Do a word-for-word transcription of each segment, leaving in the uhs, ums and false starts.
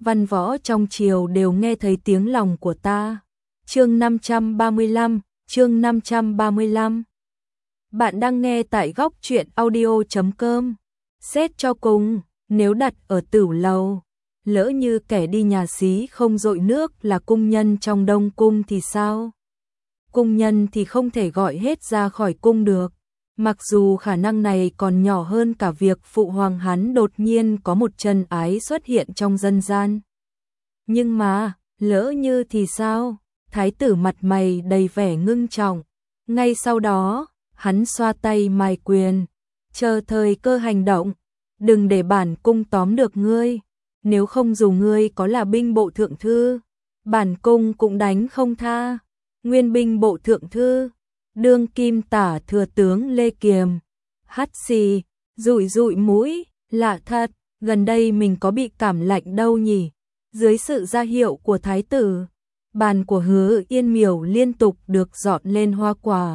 văn võ trong triều đều nghe thấy tiếng lòng của ta. Chương năm trăm ba mươi lăm, chương năm trăm ba mươi lăm. Bạn đang nghe tại góc truyện audio chấm com. Xét cho cùng, nếu đặt ở Tửu Lầu, lỡ như kẻ đi nhà xí không dội nước là cung nhân trong Đông cung thì sao? Cung nhân thì không thể gọi hết ra khỏi cung được. Mặc dù khả năng này còn nhỏ hơn cả việc phụ hoàng hắn đột nhiên có một chân ái xuất hiện trong dân gian. Nhưng mà, lỡ như thì sao? Thái tử mặt mày đầy vẻ ngưng trọng. Ngay sau đó, hắn xoa tay mài quyền, chờ thời cơ hành động. Đừng để bản cung tóm được ngươi. Nếu không dù ngươi có là binh bộ thượng thư, bản cung cũng đánh không tha. Nguyên binh bộ thượng thư, đương kim tả thừa tướng Lê Kiềm, hắt xì, rụi rụi mũi, lạ thật, gần đây mình có bị cảm lạnh đâu nhỉ? Dưới sự ra hiệu của thái tử, bàn của Hứa Yên Miểu liên tục được dọn lên hoa quả,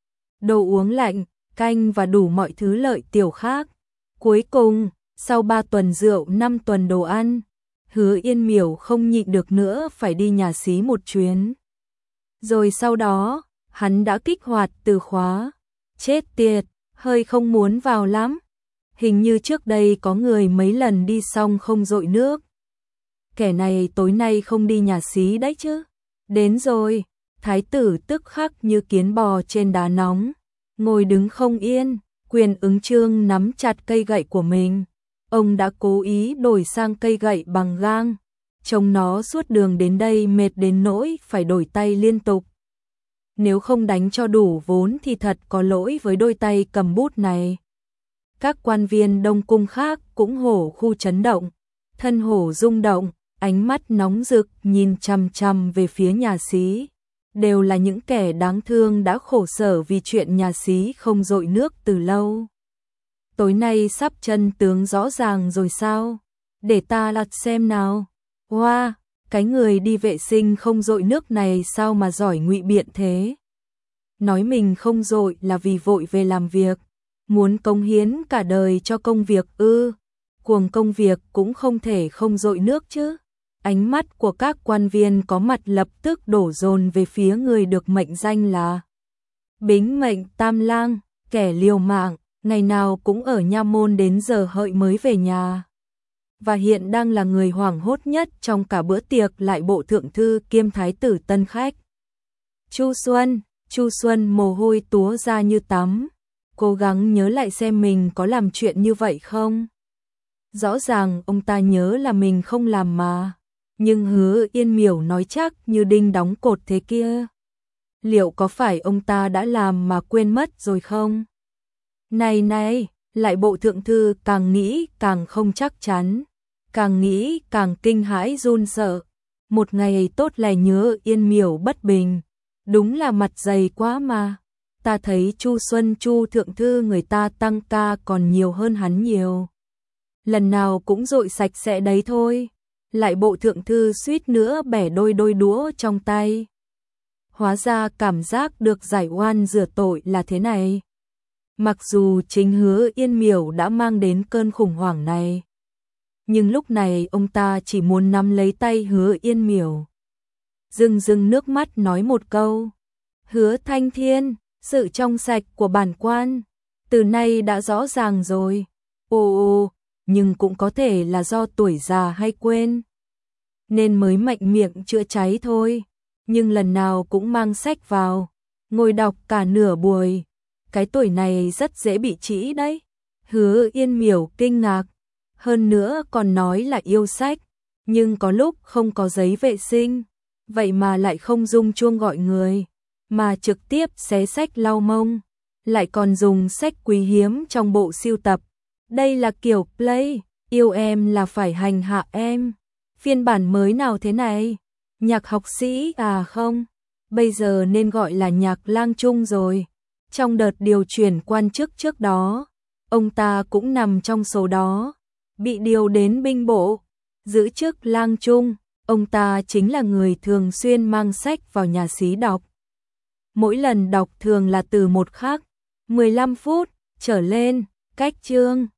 đồ uống lạnh, canh và đủ mọi thứ lợi tiểu khác. Cuối cùng, sau ba tuần rượu năm tuần đồ ăn, Hứa Yên Miểu không nhịn được nữa phải đi nhà xí một chuyến. Rồi sau đó, hắn đã kích hoạt từ khóa. Chết tiệt, hơi không muốn vào lắm. Hình như trước đây có người mấy lần đi xong không dội nước. Kẻ này tối nay không đi nhà xí đấy chứ. Đến rồi, thái tử tức khắc như kiến bò trên đá nóng. Ngồi đứng không yên, Quyền Ứng Chương nắm chặt cây gậy của mình. Ông đã cố ý đổi sang cây gậy bằng gang. Trông nó suốt đường đến đây mệt đến nỗi phải đổi tay liên tục. Nếu không đánh cho đủ vốn thì thật có lỗi với đôi tay cầm bút này. Các quan viên Đông cung khác cũng hổ khu chấn động, thân hổ rung động, ánh mắt nóng rực nhìn chằm chằm về phía nhà xí. Đều là những kẻ đáng thương đã khổ sở vì chuyện nhà xí không dội nước từ lâu. Tối nay sắp chân tướng rõ ràng rồi sao? Để ta lật xem nào. Wow, cái người đi vệ sinh không dội nước này sao mà giỏi ngụy biện thế? Nói mình không dội là vì vội về làm việc, muốn cống hiến cả đời cho công việc ư? Cuồng công việc cũng không thể không dội nước chứ. Ánh mắt của các quan viên có mặt lập tức đổ dồn về phía người được mệnh danh là Bính Mệnh Tam Lang, kẻ liều mạng, ngày nào cũng ở nha môn đến giờ hợi mới về nhà. Và hiện đang là người hoảng hốt nhất trong cả bữa tiệc lại bộ thượng thư kiêm thái tử tân khách. Chu Xuân, Chu Xuân mồ hôi túa ra như tắm, cố gắng nhớ lại xem mình có làm chuyện như vậy không. Rõ ràng ông ta nhớ là mình không làm mà, nhưng Hứa Yên Miểu nói chắc như đinh đóng cột thế kia. Liệu có phải ông ta đã làm mà quên mất rồi không? Này này, lại bộ thượng thư càng nghĩ càng không chắc chắn, càng nghĩ càng kinh hãi run sợ. Một ngày tốt lành nhớ Yên Miểu bất bình, đúng là mặt dày quá mà. Ta thấy Chu Xuân Chu thượng thư người ta tăng ca còn nhiều hơn hắn nhiều. Lần nào cũng dội sạch sẽ đấy thôi. Lại bộ thượng thư suýt nữa bẻ đôi đôi đũa trong tay. Hóa ra cảm giác được giải oan rửa tội là thế này. Mặc dù chính Hứa Yên Miểu đã mang đến cơn khủng hoảng này, nhưng lúc này ông ta chỉ muốn nắm lấy tay Hứa Yên Miểu, rưng rưng nước mắt nói một câu: Hứa Thanh Thiên, sự trong sạch của bản quan từ nay đã rõ ràng rồi. Ồ ồ, nhưng cũng có thể là do tuổi già hay quên, nên mới mạnh miệng chữa cháy thôi. Nhưng lần nào cũng mang sách vào, ngồi đọc cả nửa buổi. Cái tuổi này rất dễ bị trĩ đấy. Hứa Yên Miểu kinh ngạc, hơn nữa còn nói là yêu sách, nhưng có lúc không có giấy vệ sinh, vậy mà lại không rung chuông gọi người, mà trực tiếp xé sách lau mông, lại còn dùng sách quý hiếm trong bộ sưu tập. Đây là kiểu play, yêu em là phải hành hạ em. Phiên bản mới nào thế này? Nhạc học sĩ à không? Bây giờ nên gọi là nhạc lang trung rồi. Trong đợt điều chuyển quan chức trước đó, ông ta cũng nằm trong số đó, bị điều đến binh bộ, giữ chức lang trung. Ông ta chính là người thường xuyên mang sách vào nhà xí đọc. Mỗi lần đọc thường là từ một khắc, mười lăm phút trở lên, cách chương.